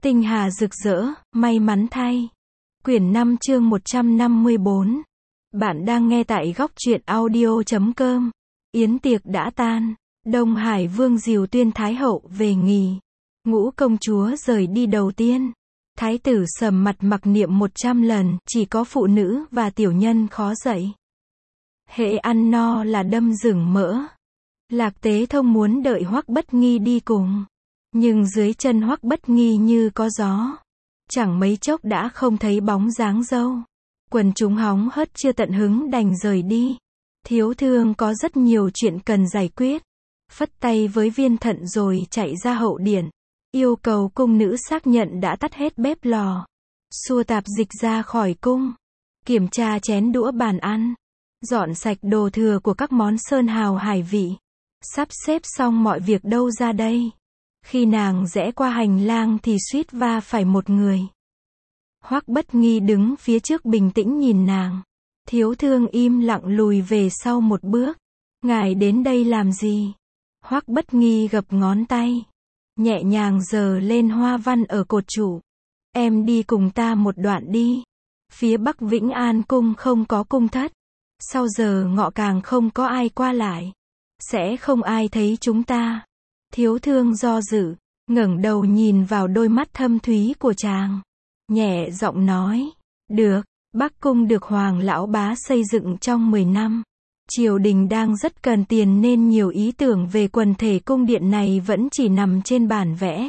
Tinh hà rực rỡ, may mắn thay. Quyển 5 chương 154. Bạn đang nghe tại góc truyện audio.com. Yến tiệc đã tan. Đông Hải Vương Diều Tuyên Thái Hậu về nghỉ. Ngũ công chúa rời đi đầu tiên. Thái tử sầm mặt mặc niệm 100 lần, chỉ có phụ nữ và tiểu nhân khó dậy. Hễ ăn no là đâm rừng mỡ. Lạc Tế Thông muốn đợi Hoắc Bất Nghi đi cùng. Nhưng dưới chân Hoắc Bất Nghi như có gió. Chẳng mấy chốc đã không thấy bóng dáng dâu. Quần chúng hóng hớt chưa tận hứng đành rời đi. Thiếu thương có rất nhiều chuyện cần giải quyết. Phất tay với Viên Thận rồi chạy ra hậu điện. Yêu cầu cung nữ xác nhận đã tắt hết bếp lò. Xua tạp dịch ra khỏi cung. Kiểm tra chén đũa bàn ăn. Dọn sạch đồ thừa của các món sơn hào hải vị. Sắp xếp xong mọi việc đâu ra đây. Khi nàng rẽ qua hành lang thì suýt va phải một người. Hoắc Bất Nghi đứng phía trước bình tĩnh nhìn nàng. Thiếu thương im lặng lùi về sau một bước. Ngài đến đây làm gì? Hoắc Bất Nghi gập ngón tay. Nhẹ nhàng giơ lên hoa văn ở cột trụ. Em đi cùng ta một đoạn đi. Phía Bắc Vĩnh An cung không có cung thất. Sau giờ ngọ càng không có ai qua lại. Sẽ không ai thấy chúng ta. Thiếu thương do dự, ngẩng đầu nhìn vào đôi mắt thâm thúy của chàng. Nhẹ giọng nói, được, Bắc cung được Hoàng lão bá xây dựng trong 10 năm. Triều đình đang rất cần tiền nên nhiều ý tưởng về quần thể cung điện này vẫn chỉ nằm trên bản vẽ.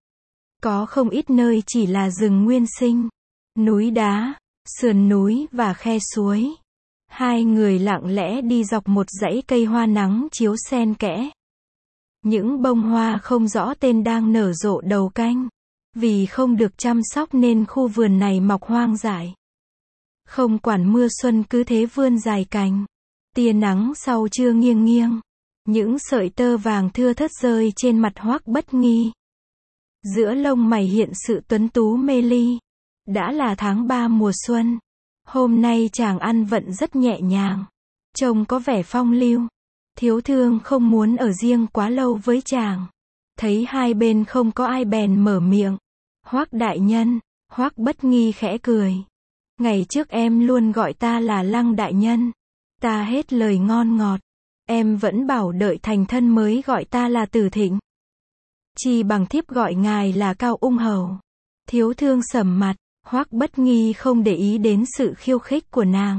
Có không ít nơi chỉ là rừng nguyên sinh, núi đá, sườn núi và khe suối. Hai người lặng lẽ đi dọc một dãy cây hoa nắng chiếu xen kẽ. Những bông hoa không rõ tên đang nở rộ đầu canh. Vì không được chăm sóc nên khu vườn này mọc hoang dại. Không quản mưa xuân cứ thế vươn dài cành. Tia nắng sau trưa nghiêng nghiêng. Những sợi tơ vàng thưa thớt rơi trên mặt Hoắc Bất Nghi. Giữa lông mày hiện sự tuấn tú mê ly. Đã là tháng 3 mùa xuân. Hôm nay chàng ăn vận rất nhẹ nhàng. Trông có vẻ phong lưu. Thiếu thương không muốn ở riêng quá lâu với chàng. Thấy hai bên không có ai bèn mở miệng. Hoắc đại nhân. Hoắc Bất Nghi khẽ cười. Ngày trước em luôn gọi ta là Lăng đại nhân. Ta hết lời ngon ngọt. Em vẫn bảo đợi thành thân mới gọi ta là Tử Thịnh. Chi bằng thiếp gọi ngài là Cao Ung Hầu. Thiếu thương sầm mặt. Hoắc Bất Nghi không để ý đến sự khiêu khích của nàng.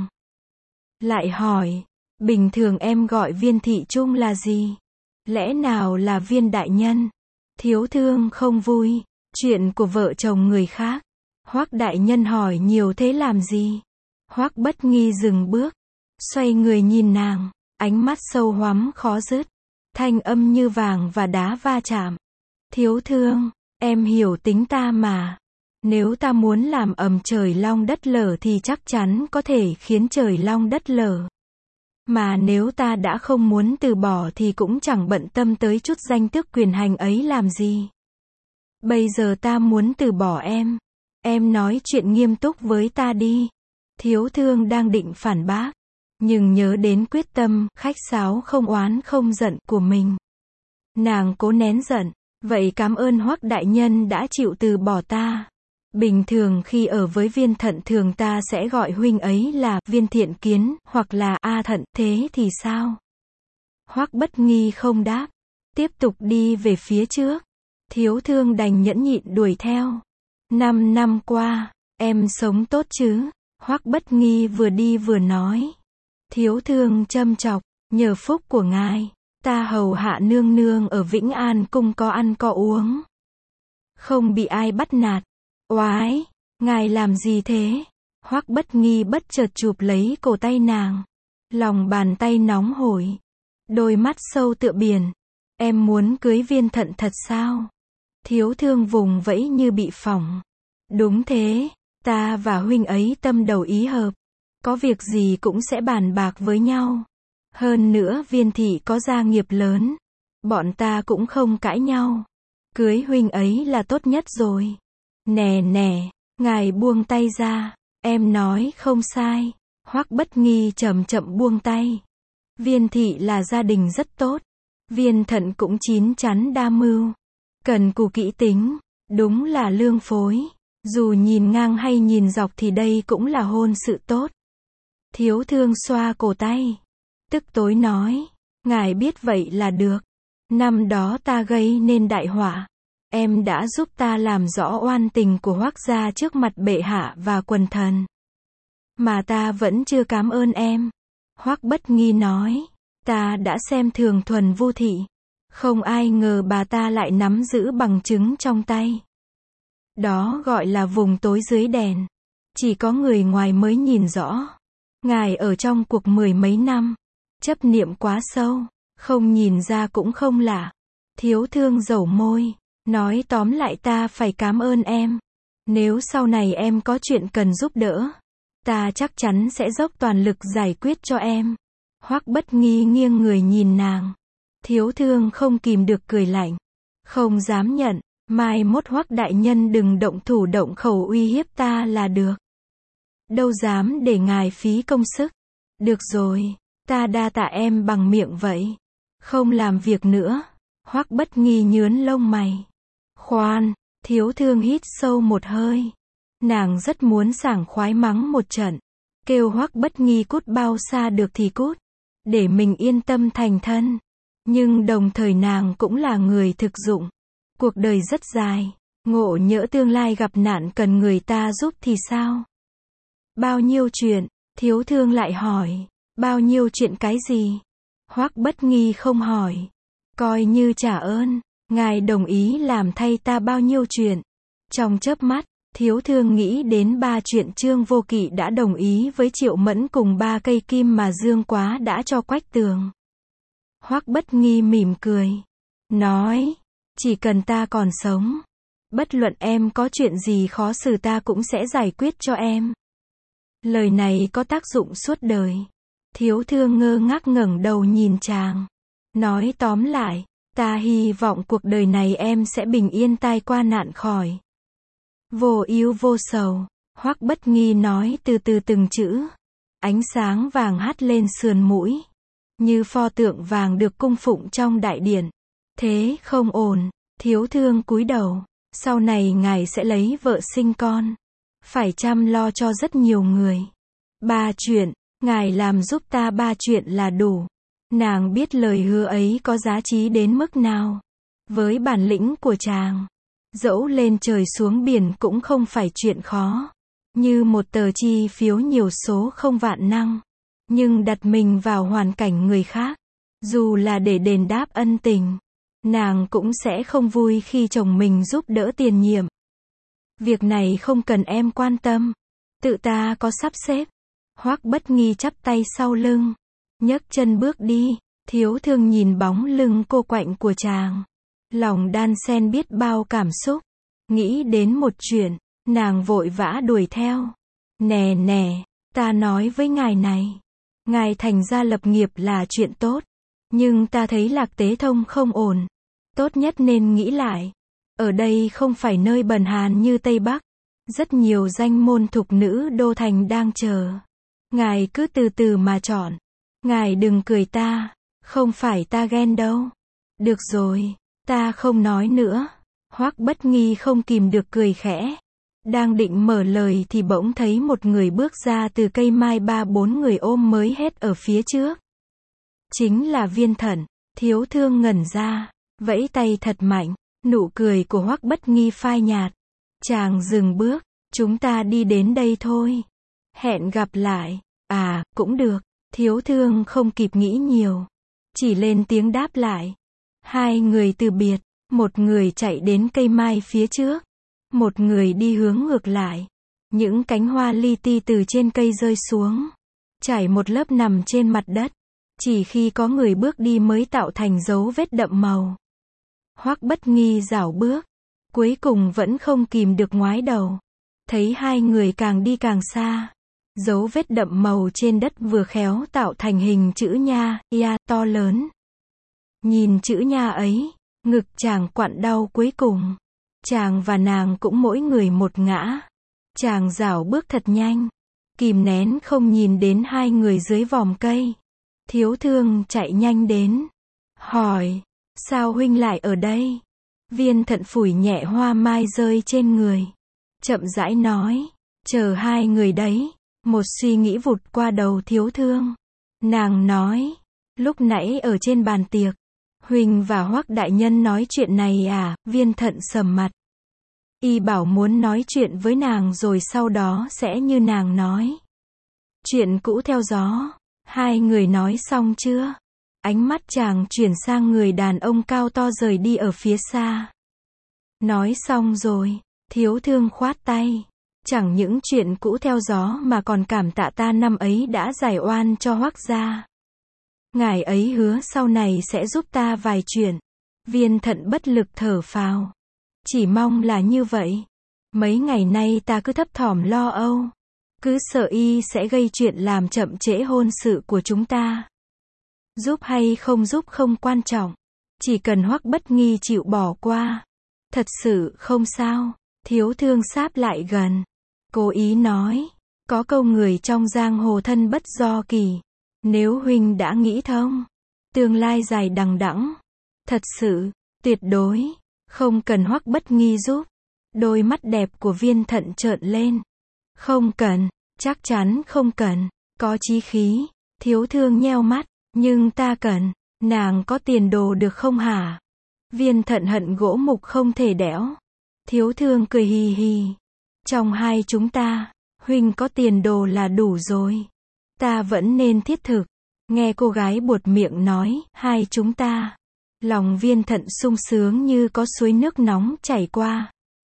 Lại hỏi. Bình thường em gọi Viên thị trung là gì? Lẽ nào là Viên đại nhân? Thiếu thương không vui. Chuyện của vợ chồng người khác. Hoắc đại nhân hỏi nhiều thế làm gì? Hoắc Bất Nghi dừng bước. Xoay người nhìn nàng. Ánh mắt sâu hoắm khó dứt. Thanh âm như vàng và đá va chạm. Thiếu thương, em hiểu tính ta mà. Nếu ta muốn làm ầm trời long đất lở thì chắc chắn có thể khiến trời long đất lở. Mà nếu ta đã không muốn từ bỏ thì cũng chẳng bận tâm tới chút danh tước quyền hành ấy làm gì. Bây giờ ta muốn từ bỏ em. Em nói chuyện nghiêm túc với ta đi. Thiếu thương đang định phản bác. Nhưng nhớ đến quyết tâm, khách sáo không oán không giận của mình. Nàng cố nén giận. Vậy cảm ơn Hoắc đại nhân đã chịu từ bỏ ta. Bình thường khi ở với Viên Thận thường ta sẽ gọi huynh ấy là Viên Thiện Kiến, hoặc là A Thận, thế thì sao? Hoắc Bất Nghi không đáp. Tiếp tục đi về phía trước. Thiếu thương đành nhẫn nhịn đuổi theo. 5 năm qua, em sống tốt chứ? Hoắc Bất Nghi vừa đi vừa nói. Thiếu thương châm chọc, nhờ phúc của ngài, ta hầu hạ nương nương ở Vĩnh An cung có ăn có uống. Không bị ai bắt nạt. Oái, ngài làm gì thế? Hoắc Bất Nghi bất chợt chụp lấy cổ tay nàng. Lòng bàn tay nóng hổi. Đôi mắt sâu tựa biển. Em muốn cưới Viên Thận thật sao? Thiếu thương vùng vẫy như bị phỏng. Đúng thế, ta và huynh ấy tâm đầu ý hợp. Có việc gì cũng sẽ bàn bạc với nhau. Hơn nữa Viên thị có gia nghiệp lớn. Bọn ta cũng không cãi nhau. Cưới huynh ấy là tốt nhất rồi. Nè nè, ngài buông tay ra. Em nói không sai. Hoắc Bất Nghi chậm chậm buông tay. Viên thị là gia đình rất tốt. Viên Thận cũng chín chắn đa mưu. Cần cù kỹ tính. Đúng là lương phối. Dù nhìn ngang hay nhìn dọc thì đây cũng là hôn sự tốt. Thiếu thương xoa cổ tay. Tức tối nói. Ngài biết vậy là được. Năm đó ta gây nên đại họa. Em đã giúp ta làm rõ oan tình của Hoắc gia trước mặt bệ hạ và quần thần. Mà ta vẫn chưa cảm ơn em. Hoắc Bất Nghi nói. Ta đã xem thường Thuần Vu thị. Không ai ngờ bà ta lại nắm giữ bằng chứng trong tay. Đó gọi là vùng tối dưới đèn. Chỉ có người ngoài mới nhìn rõ. Ngài ở trong cuộc 10 mấy năm. Chấp niệm quá sâu. Không nhìn ra cũng không lạ. Thiếu thương dẩu môi. Nói tóm lại ta phải cảm ơn em. Nếu sau này em có chuyện cần giúp đỡ, ta chắc chắn sẽ dốc toàn lực giải quyết cho em. Hoắc Bất Nghi nghiêng người nhìn nàng. Thiếu thương không kìm được cười lạnh. Không dám nhận. Mai mốt Hoắc đại nhân đừng động thủ động khẩu uy hiếp ta là được. Đâu dám để ngài phí công sức. Được rồi, ta đa tạ em bằng miệng vậy. Không làm việc nữa. Hoắc Bất Nghi nhướn lông mày. Khoan, thiếu thương hít sâu một hơi. Nàng rất muốn sảng khoái mắng một trận. Kêu Hoắc Bất Nghi cút bao xa được thì cút. Để mình yên tâm thành thân. Nhưng đồng thời nàng cũng là người thực dụng. Cuộc đời rất dài. Ngộ nhỡ tương lai gặp nạn cần người ta giúp thì sao? Bao nhiêu chuyện? Thiếu thương lại hỏi. Bao nhiêu chuyện cái gì? Hoắc Bất Nghi không hỏi. Coi như trả ơn. Ngài đồng ý làm thay ta bao nhiêu chuyện. Trong chớp mắt, thiếu thương nghĩ đến 3 chuyện Trương Vô Kỵ đã đồng ý với Triệu Mẫn cùng 3 cây kim mà Dương Quá đã cho Quách Tường. Hoắc Bất Nghi mỉm cười. Nói, chỉ cần ta còn sống. Bất luận em có chuyện gì khó xử ta cũng sẽ giải quyết cho em. Lời này có tác dụng suốt đời. Thiếu thương ngơ ngác ngẩng đầu nhìn chàng. Nói tóm lại, ta hy vọng cuộc đời này em sẽ bình yên tai qua nạn khỏi. Vô ưu vô sầu. Hoắc Bất Nghi nói từ từ từng chữ. Ánh sáng vàng hắt lên sườn mũi. Như pho tượng vàng được cung phụng trong đại điện. Thế không ổn. Thiếu thương cúi đầu. Sau này ngài sẽ lấy vợ sinh con. Phải chăm lo cho rất nhiều người. 3 chuyện. Ngài làm giúp ta 3 chuyện là đủ. Nàng biết lời hứa ấy có giá trị đến mức nào. Với bản lĩnh của chàng, dẫu lên trời xuống biển cũng không phải chuyện khó. Như một tờ chi phiếu nhiều số không vạn năng. Nhưng đặt mình vào hoàn cảnh người khác, dù là để đền đáp ân tình, nàng cũng sẽ không vui khi chồng mình giúp đỡ tiền nhiệm. Việc này không cần em quan tâm. Tự ta có sắp xếp. Hoắc Bất Nghi chắp tay sau lưng. Nhấc chân bước đi. Thiếu thương nhìn bóng lưng cô quạnh của chàng. Lòng đan xen biết bao cảm xúc. Nghĩ đến một chuyện. Nàng vội vã đuổi theo. Nè nè, ta nói với ngài này. Ngài thành gia lập nghiệp là chuyện tốt. Nhưng ta thấy Lạc Tế Thông không ổn. Tốt nhất nên nghĩ lại. Ở đây không phải nơi bần hàn như Tây Bắc. Rất nhiều danh môn thục nữ đô thành đang chờ. Ngài cứ từ từ mà chọn. Ngài đừng cười ta. Không phải ta ghen đâu. Được rồi, ta không nói nữa. Hoắc Bất Nghi không kìm được cười khẽ. Đang định mở lời thì bỗng thấy một người bước ra từ cây mai, 3-4 người ôm mới hết ở phía trước. Chính là Viên Thận. Thiếu thương ngẩn ra, vẫy tay thật mạnh. Nụ cười của Hoắc Bất Nghi phai nhạt. Chàng dừng bước. Chúng ta đi đến đây thôi. Hẹn gặp lại. À, cũng được. Thiếu thương không kịp nghĩ nhiều. Chỉ lên tiếng đáp lại. Hai người từ biệt. Một người chạy đến cây mai phía trước. Một người đi hướng ngược lại. Những cánh hoa li ti từ trên cây rơi xuống. Trải một lớp nằm trên mặt đất. Chỉ khi có người bước đi mới tạo thành dấu vết đậm màu. Hoắc Bất Nghi rảo bước. Cuối cùng vẫn không kìm được ngoái đầu. Thấy hai người càng đi càng xa. Dấu vết đậm màu trên đất vừa khéo tạo thành hình chữ nha, ya, to lớn. Nhìn chữ nha ấy, ngực chàng quặn đau cuối cùng. Chàng và nàng cũng mỗi người một ngã. Chàng rảo bước thật nhanh. Kìm nén không nhìn đến hai người dưới vòm cây. Thiếu thương chạy nhanh đến. Hỏi, sao huynh lại ở đây? Viên Thận phủi nhẹ hoa mai rơi trên người. Chậm rãi nói, chờ hai người đấy. Một suy nghĩ vụt qua đầu Thiếu Thương. Nàng nói, lúc nãy ở trên bàn tiệc, Huỳnh và Hoắc đại nhân nói chuyện này à? Viên Thận sầm mặt. Y bảo muốn nói chuyện với nàng rồi sau đó sẽ như nàng nói. Chuyện cũ theo gió. Hai người nói xong chưa? Ánh mắt chàng chuyển sang người đàn ông cao to rời đi ở phía xa. Nói xong rồi. Thiếu Thương khoát tay. Chẳng những chuyện cũ theo gió mà còn cảm tạ ta năm ấy đã giải oan cho Hoắc gia. Ngài ấy hứa sau này sẽ giúp ta vài chuyện. Viên Thận bất lực thở phào. Chỉ mong là như vậy. Mấy ngày nay ta cứ thấp thỏm lo âu. Cứ sợ y sẽ gây chuyện làm chậm trễ hôn sự của chúng ta. Giúp hay không giúp không quan trọng. Chỉ cần Hoắc Bất Nghi chịu bỏ qua. Thật sự không sao. Thiếu Thương sáp lại gần. Cố ý nói. Có câu người trong giang hồ thân bất do kỳ. Nếu huynh đã nghĩ thông. Tương lai dài đằng đẵng. Thật sự, tuyệt đối. Không cần Hoắc Bất Nghi giúp. Đôi mắt đẹp của Viên Thận trợn lên. Không cần. Chắc chắn không cần. Có chí khí. Thiếu Thương nheo mắt. Nhưng ta cần. Nàng có tiền đồ được không hả? Viên Thận hận gỗ mục không thể đẽo. Thiếu Thương cười hì hì. Trong hai chúng ta, huynh có tiền đồ là đủ rồi. Ta vẫn nên thiết thực. Nghe cô gái buột miệng nói, hai chúng ta. Lòng Viên Thận sung sướng như có suối nước nóng chảy qua.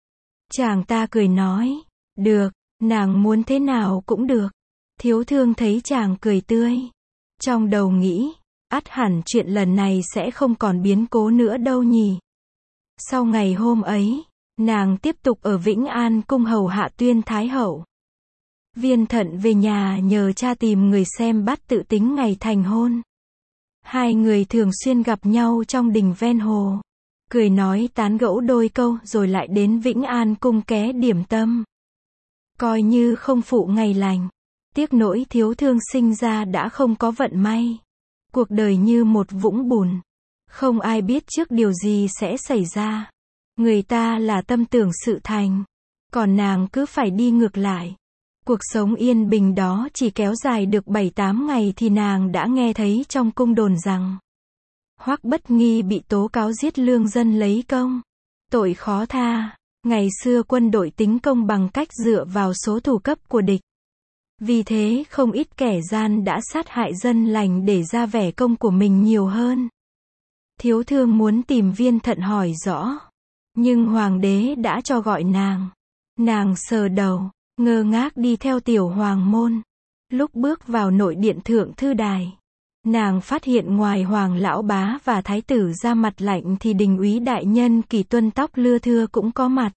Chàng ta cười nói, được, nàng muốn thế nào cũng được. Thiếu Thương thấy chàng cười tươi. Trong đầu nghĩ, ắt hẳn chuyện lần này sẽ không còn biến cố nữa đâu nhỉ. Sau ngày hôm ấy, nàng tiếp tục ở Vĩnh An cung hầu hạ Tuyên Thái Hậu. Viên Thận về nhà nhờ cha tìm người xem bát tự tính ngày thành hôn. Hai người thường xuyên gặp nhau trong đình ven hồ. Cười nói tán gẫu đôi câu rồi lại đến Vĩnh An cung ké điểm tâm. Coi như không phụ ngày lành. Tiếc nỗi Thiếu Thương sinh ra đã không có vận may. Cuộc đời như một vũng bùn. Không ai biết trước điều gì sẽ xảy ra. Người ta là tâm tưởng sự thành. Còn nàng cứ phải đi ngược lại. Cuộc sống yên bình đó chỉ kéo dài được 7-8 ngày thì nàng đã nghe thấy trong cung đồn rằng Hoắc Bất Nghi bị tố cáo giết lương dân lấy công. Tội khó tha. Ngày xưa quân đội tính công bằng cách dựa vào số thủ cấp của địch. Vì thế không ít kẻ gian đã sát hại dân lành để ra vẻ công của mình nhiều hơn. Thiếu Thương muốn tìm Viên Thận hỏi rõ. Nhưng hoàng đế đã cho gọi nàng. Nàng sờ đầu, ngơ ngác đi theo tiểu hoàng môn. Lúc bước vào nội điện thượng thư đài, nàng phát hiện ngoài hoàng lão bá và thái tử ra mặt lạnh thì đình úy đại nhân Kỳ Tuân tóc lưa thưa cũng có mặt.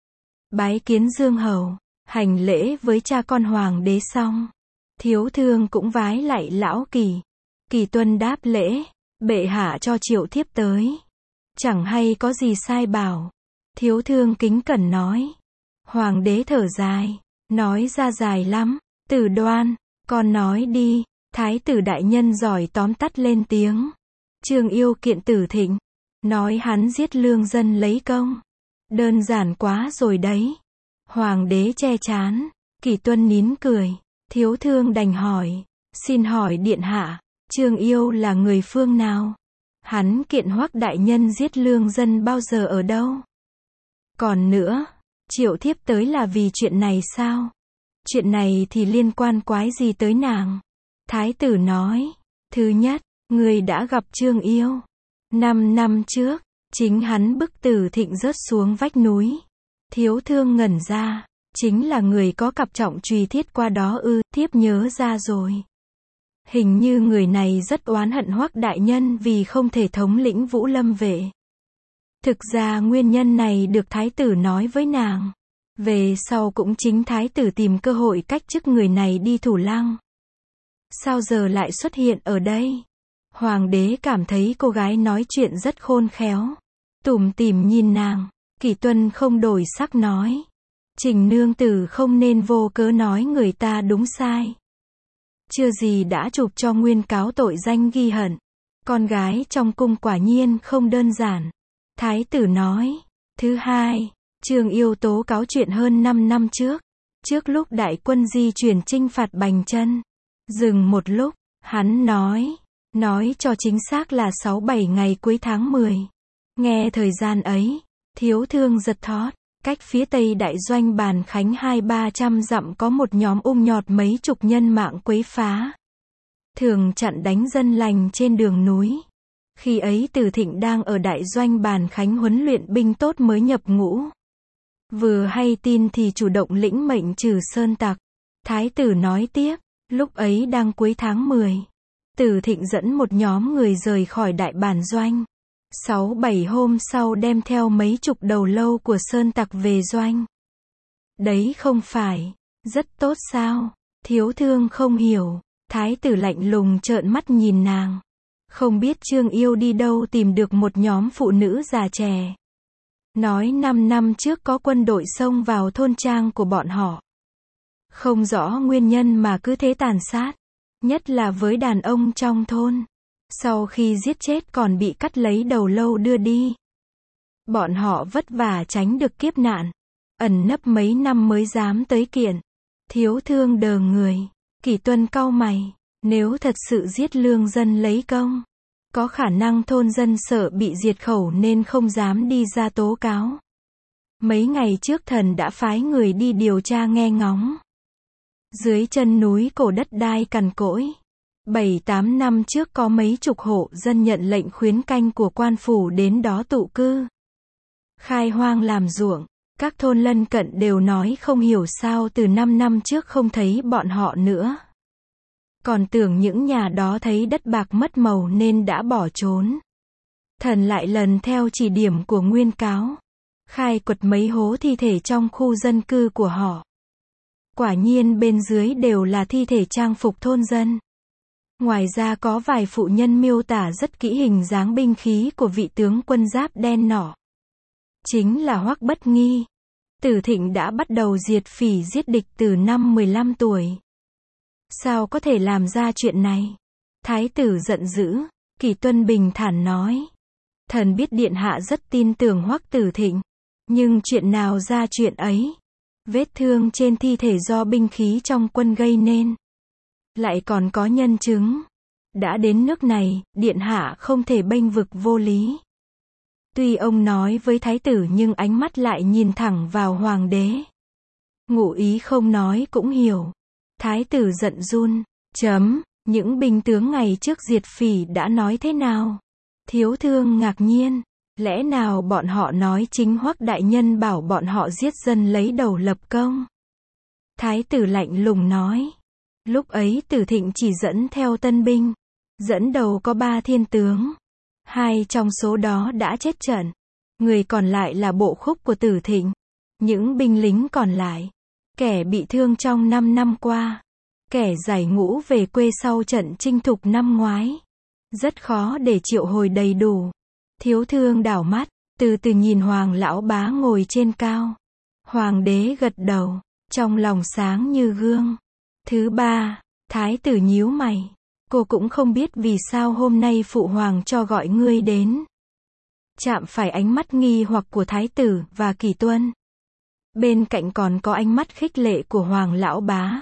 Bái kiến Dương hầu, hành lễ với cha con hoàng đế xong. Thiếu Thương cũng vái lạy lão Kỳ. Kỳ Tuân đáp lễ, bệ hạ cho triệu thiếp tới. Chẳng hay có gì sai bảo. Thiếu Thương kính cẩn nói. Hoàng đế thở dài, nói ra dài lắm. Tử Đoan, con nói đi. Thái tử đại nhân giỏi tóm tắt lên tiếng. Trương Yêu kiện Tử Thịnh, nói hắn giết lương dân lấy công. Đơn giản quá rồi đấy. Hoàng đế che chán. Kỳ Tuân nín cười. Thiếu Thương đành hỏi, xin hỏi điện hạ, Trương Yêu là người phương nào? Hắn kiện Hoắc đại nhân giết lương dân bao giờ ở đâu? Còn nữa, triệu thiếp tới là vì chuyện này sao? Chuyện này thì liên quan quái gì tới nàng? Thái tử nói, thứ nhất, người đã gặp Trương Yêu. 5 năm trước, chính hắn bức Tử Thịnh rớt xuống vách núi. Thiếu Thương ngẩn ra, chính là người có cặp trọng chùy thiết qua đó ư? Thiếp nhớ ra rồi. Hình như người này rất oán hận Hoắc đại nhân vì không thể thống lĩnh Vũ Lâm vệ. Thực ra nguyên nhân này được thái tử nói với nàng. Về sau cũng chính thái tử tìm cơ hội cách chức người này đi Thủ Lăng. Sao giờ lại xuất hiện ở đây? Hoàng đế cảm thấy cô gái nói chuyện rất khôn khéo. Tủm tỉm nhìn nàng. Kỳ Tuân không đổi sắc nói. Trình nương tử không nên vô cớ nói người ta đúng sai. Chưa gì đã chụp cho nguyên cáo tội danh ghi hận. Con gái trong cung quả nhiên không đơn giản. Thái tử nói. Thứ hai, Trương Yêu tố cáo chuyện hơn 5 năm trước. Trước lúc đại quân di chuyển chinh phạt Bành Chân. Dừng một lúc, hắn nói cho chính xác là 6-7 ngày cuối tháng 10. Nghe thời gian ấy, Thiếu Thương giật thót. Cách phía tây đại doanh Bàn Khánh 200-300 dặm có một nhóm nhọt mấy chục nhân mạng quấy phá. Thường chặn đánh dân lành trên đường núi. Khi ấy Từ Thịnh đang ở đại doanh Bàn Khánh huấn luyện binh tốt mới nhập ngũ. Vừa hay tin thì chủ động lĩnh mệnh trừ sơn tặc. Thái tử nói tiếp, lúc ấy đang cuối tháng 10. Từ Thịnh dẫn một nhóm người rời khỏi đại bản doanh. 6-7 hôm sau đem theo mấy chục đầu lâu của sơn tặc về doanh. Đấy không phải rất tốt sao? Thiếu Thương không hiểu. Thái tử lạnh lùng trợn mắt nhìn nàng. Không biết Trương Yêu đi đâu tìm được một nhóm phụ nữ già trẻ. Nói 5 năm trước có quân đội xông vào thôn trang của bọn họ. Không rõ nguyên nhân mà cứ thế tàn sát. Nhất là với đàn ông trong thôn. Sau khi giết chết còn bị cắt lấy đầu lâu đưa đi. Bọn họ vất vả tránh được kiếp nạn. Ẩn nấp mấy năm mới dám tới kiện. Thiếu Thương đờ người. Kỷ Tuân cau mày. Nếu thật sự giết lương dân lấy công. Có khả năng thôn dân sợ bị diệt khẩu nên không dám đi ra tố cáo. Mấy ngày trước thần đã phái người đi điều tra nghe ngóng. Dưới chân núi cổ đất đai cằn cỗi. 7-8 năm trước có mấy chục hộ dân nhận lệnh khuyến canh của quan phủ đến đó tụ cư. Khai hoang làm ruộng. Các thôn lân cận đều nói không hiểu sao từ 5 năm trước không thấy bọn họ nữa. Còn tưởng những nhà đó thấy đất bạc mất màu nên đã bỏ trốn. Thần lại lần theo chỉ điểm của Nguyên Cáo. Khai quật mấy hố thi thể trong khu dân cư của họ. Quả nhiên bên dưới đều là thi thể trang phục thôn dân. Ngoài ra có vài phụ nhân miêu tả rất kỹ hình dáng binh khí của vị tướng quân giáp đen nọ. Chính là Hoắc Bất Nghi. Từ Thịnh đã bắt đầu diệt phỉ giết địch từ năm 15 tuổi. Sao có thể làm ra chuyện này? Thái tử giận dữ. Kỷ Tuân bình thản nói. Thần biết điện hạ rất tin tưởng Hoắc Tử Thịnh. Nhưng chuyện nào ra chuyện ấy? Vết thương trên thi thể do binh khí trong quân gây nên. Lại còn có nhân chứng. Đã đến nước này, điện hạ không thể bênh vực vô lý. Tuy ông nói với thái tử nhưng ánh mắt lại nhìn thẳng vào hoàng đế. Ngụ ý không nói cũng hiểu. Thái tử giận run. Những binh tướng ngày trước diệt phỉ đã nói thế nào? Thiếu Thương ngạc nhiên. Lẽ nào bọn họ nói chính Hoắc đại nhân bảo bọn họ giết dân lấy đầu lập công? Thái tử lạnh lùng nói. Lúc ấy Tử Thịnh chỉ dẫn theo tân binh. Dẫn đầu có 3 thiên tướng. 2 trong số đó đã chết trận. Người còn lại là bộ khúc của Tử Thịnh. Những binh lính còn lại. Kẻ bị thương trong 5 năm qua. Kẻ giải ngũ về quê sau trận chinh thục năm ngoái. Rất khó để triệu hồi đầy đủ. Thiếu Thương đảo mắt, từ từ nhìn Hoàng lão bá ngồi trên cao. Hoàng đế gật đầu, trong lòng sáng như gương. Thứ ba, thái tử nhíu mày. Cô cũng không biết vì sao hôm nay phụ hoàng cho gọi ngươi đến. Chạm phải ánh mắt nghi hoặc của thái tử và Kỷ Tuân. Bên cạnh còn có ánh mắt khích lệ của Hoàng lão bá.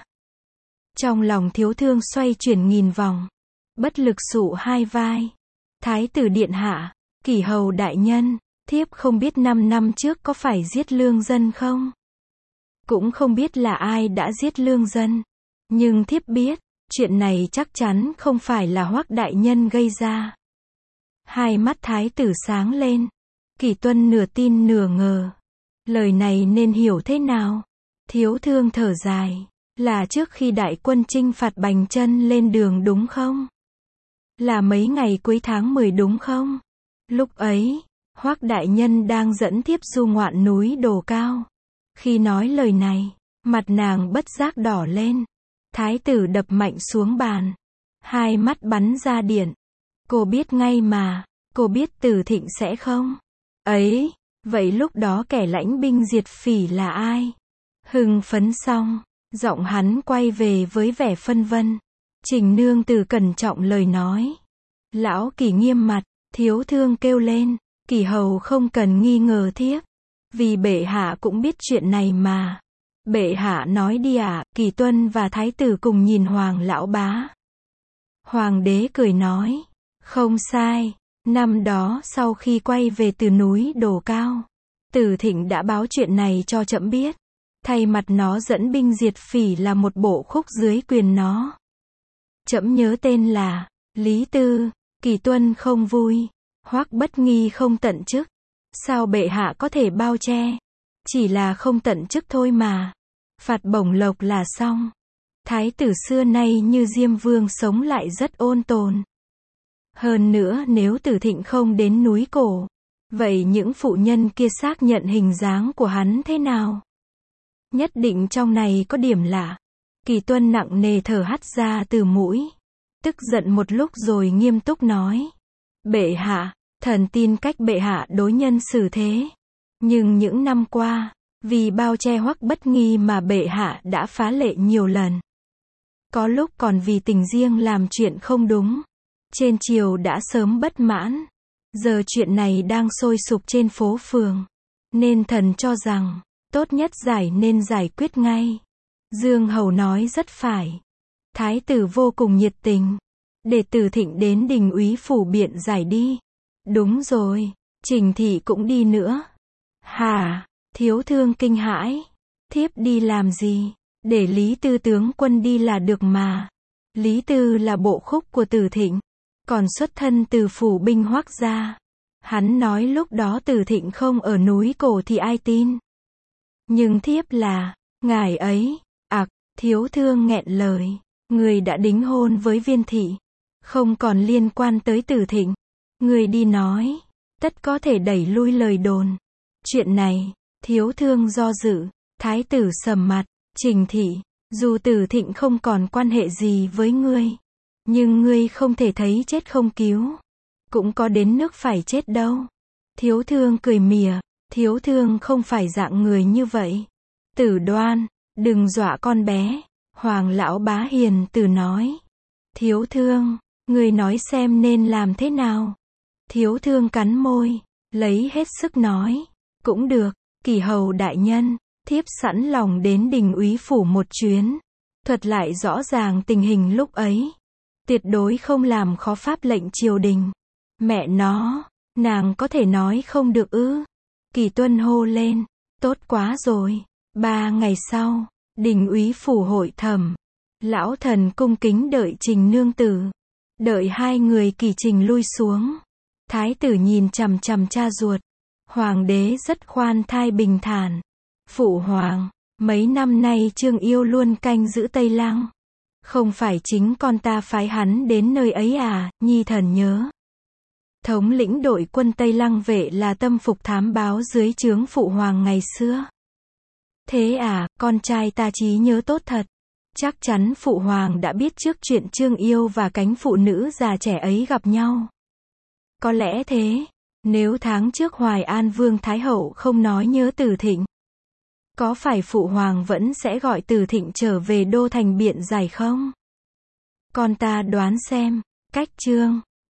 Trong lòng Thiếu Thương xoay chuyển nghìn vòng. Bất lực sụ hai vai. Thái tử điện hạ, Kỷ hầu đại nhân, thiếp không biết 5 năm trước có phải giết lương dân không? Cũng không biết là ai đã giết lương dân. Nhưng thiếp biết, chuyện này chắc chắn không phải là Hoắc đại nhân gây ra. Hai mắt thái tử sáng lên. Kỷ Tuân nửa tin nửa ngờ. Lời này nên hiểu thế nào? Thiếu Thương thở dài. Là trước khi đại quân chinh phạt Bành Chân lên đường đúng không? Là mấy ngày cuối tháng 10 đúng không? Lúc ấy, Hoắc đại nhân đang dẫn thiếp du ngoạn núi Đồ Cao. Khi nói lời này, mặt nàng bất giác đỏ lên. Thái tử đập mạnh xuống bàn. Hai mắt bắn ra điện. Cô biết ngay mà, cô biết Tử Thịnh sẽ không? Ấy, vậy lúc đó kẻ lãnh binh diệt phỉ là ai? Hưng phấn xong, giọng hắn quay về với vẻ phân vân. Trình nương tử cẩn trọng lời nói. Lão Kỷ nghiêm mặt. Thiếu Thương kêu lên. Kỷ hầu không cần nghi ngờ thiếp, vì bệ hạ cũng biết chuyện này mà. Bệ hạ nói đi ạ. Kỷ Tuân và thái tử cùng nhìn Hoàng lão bá. Hoàng đế cười nói, không sai, năm đó sau khi quay về từ núi Đồ Cao, Từ Thịnh đã báo chuyện này cho trẫm biết, thay mặt nó dẫn binh diệt phỉ là một bộ khúc dưới quyền nó. Trẫm nhớ tên là Lý Tư. Kỷ Tuân không vui, Hoắc Bất Nghi không tận chức, sao bệ hạ có thể bao che, chỉ là không tận chức thôi mà, phạt bổng lộc là xong. Thái tử xưa nay như Diêm Vương sống lại rất ôn tồn. Hơn nữa nếu Từ Thịnh không đến núi cổ, vậy những phụ nhân kia xác nhận hình dáng của hắn thế nào? Nhất định trong này có điểm lạ. Kỷ Tuân nặng nề thở hắt ra từ mũi, tức giận một lúc rồi nghiêm túc nói, bệ hạ, thần tin cách bệ hạ đối nhân xử thế, nhưng những năm qua, vì bao che Hoắc Bất Nghi mà bệ hạ đã phá lệ nhiều lần. Có lúc còn vì tình riêng làm chuyện không đúng. Trên triều đã sớm bất mãn. Giờ chuyện này đang sôi sục trên phố phường. Nên thần cho rằng, tốt nhất nên giải quyết ngay. Dương Hầu nói rất phải. Thái tử vô cùng nhiệt tình. Để Từ Thịnh đến Đình Úy phủ biện giải đi. Đúng rồi, Trình thị cũng đi nữa. Hả? Thiếu thương kinh hãi. Thiếp đi làm gì? Để Lý Tư tướng quân đi là được mà. Lý Tư là bộ khúc của Từ Thịnh, còn xuất thân từ phủ binh Hoắc gia. Hắn nói lúc đó Từ Thịnh không ở núi cổ thì ai tin. Nhưng thiếp là, ngài ấy, thiếu thương nghẹn lời, người đã đính hôn với Viên thị, không còn liên quan tới Từ Thịnh. Người đi nói, tất có thể đẩy lui lời đồn. Chuyện này, thiếu thương do dự, thái tử sầm mặt. Trình thị, dù Từ Thịnh không còn quan hệ gì với ngươi, nhưng ngươi không thể thấy chết không cứu. Cũng có đến nước phải chết đâu. Thiếu thương cười mỉa, thiếu thương không phải dạng người như vậy. Tử Đoan, đừng dọa con bé. Hoàng lão bá hiền từ nói. Thiếu thương, ngươi nói xem nên làm thế nào. Thiếu thương cắn môi, lấy hết sức nói. Cũng được, Kỷ hầu đại nhân. Thiếp sẵn lòng đến Đình Úy phủ một chuyến, thuật lại rõ ràng tình hình lúc ấy. Tuyệt đối không làm khó pháp lệnh triều đình. Mẹ nó, nàng có thể nói không được ư? Kỷ Tuân hô lên, tốt quá rồi. 3 ngày sau, Đình Úy phủ hội thẩm. Lão thần cung kính đợi Trình nương tử. Đợi hai người Kỷ Trình lui xuống. Thái tử nhìn chằm chằm cha ruột. Hoàng đế rất khoan thai bình thản. Phụ hoàng, mấy năm nay Trương Yêu luôn canh giữ Tây Lăng. Không phải chính con ta phái hắn đến nơi ấy à, nhi thần nhớ. Thống lĩnh đội quân Tây Lăng vệ là Tâm Phục thám báo dưới trướng phụ hoàng ngày xưa. Thế à, con trai ta trí nhớ tốt thật. Chắc chắn phụ hoàng đã biết trước chuyện Trương Yêu và cánh phụ nữ già trẻ ấy gặp nhau. Có lẽ thế, nếu tháng trước Hoài An Vương Thái Hậu không nói nhớ Từ Thịnh, có phải phụ hoàng vẫn sẽ gọi Từ Thịnh trở về đô thành biện giải không? Con ta đoán xem, cách Trương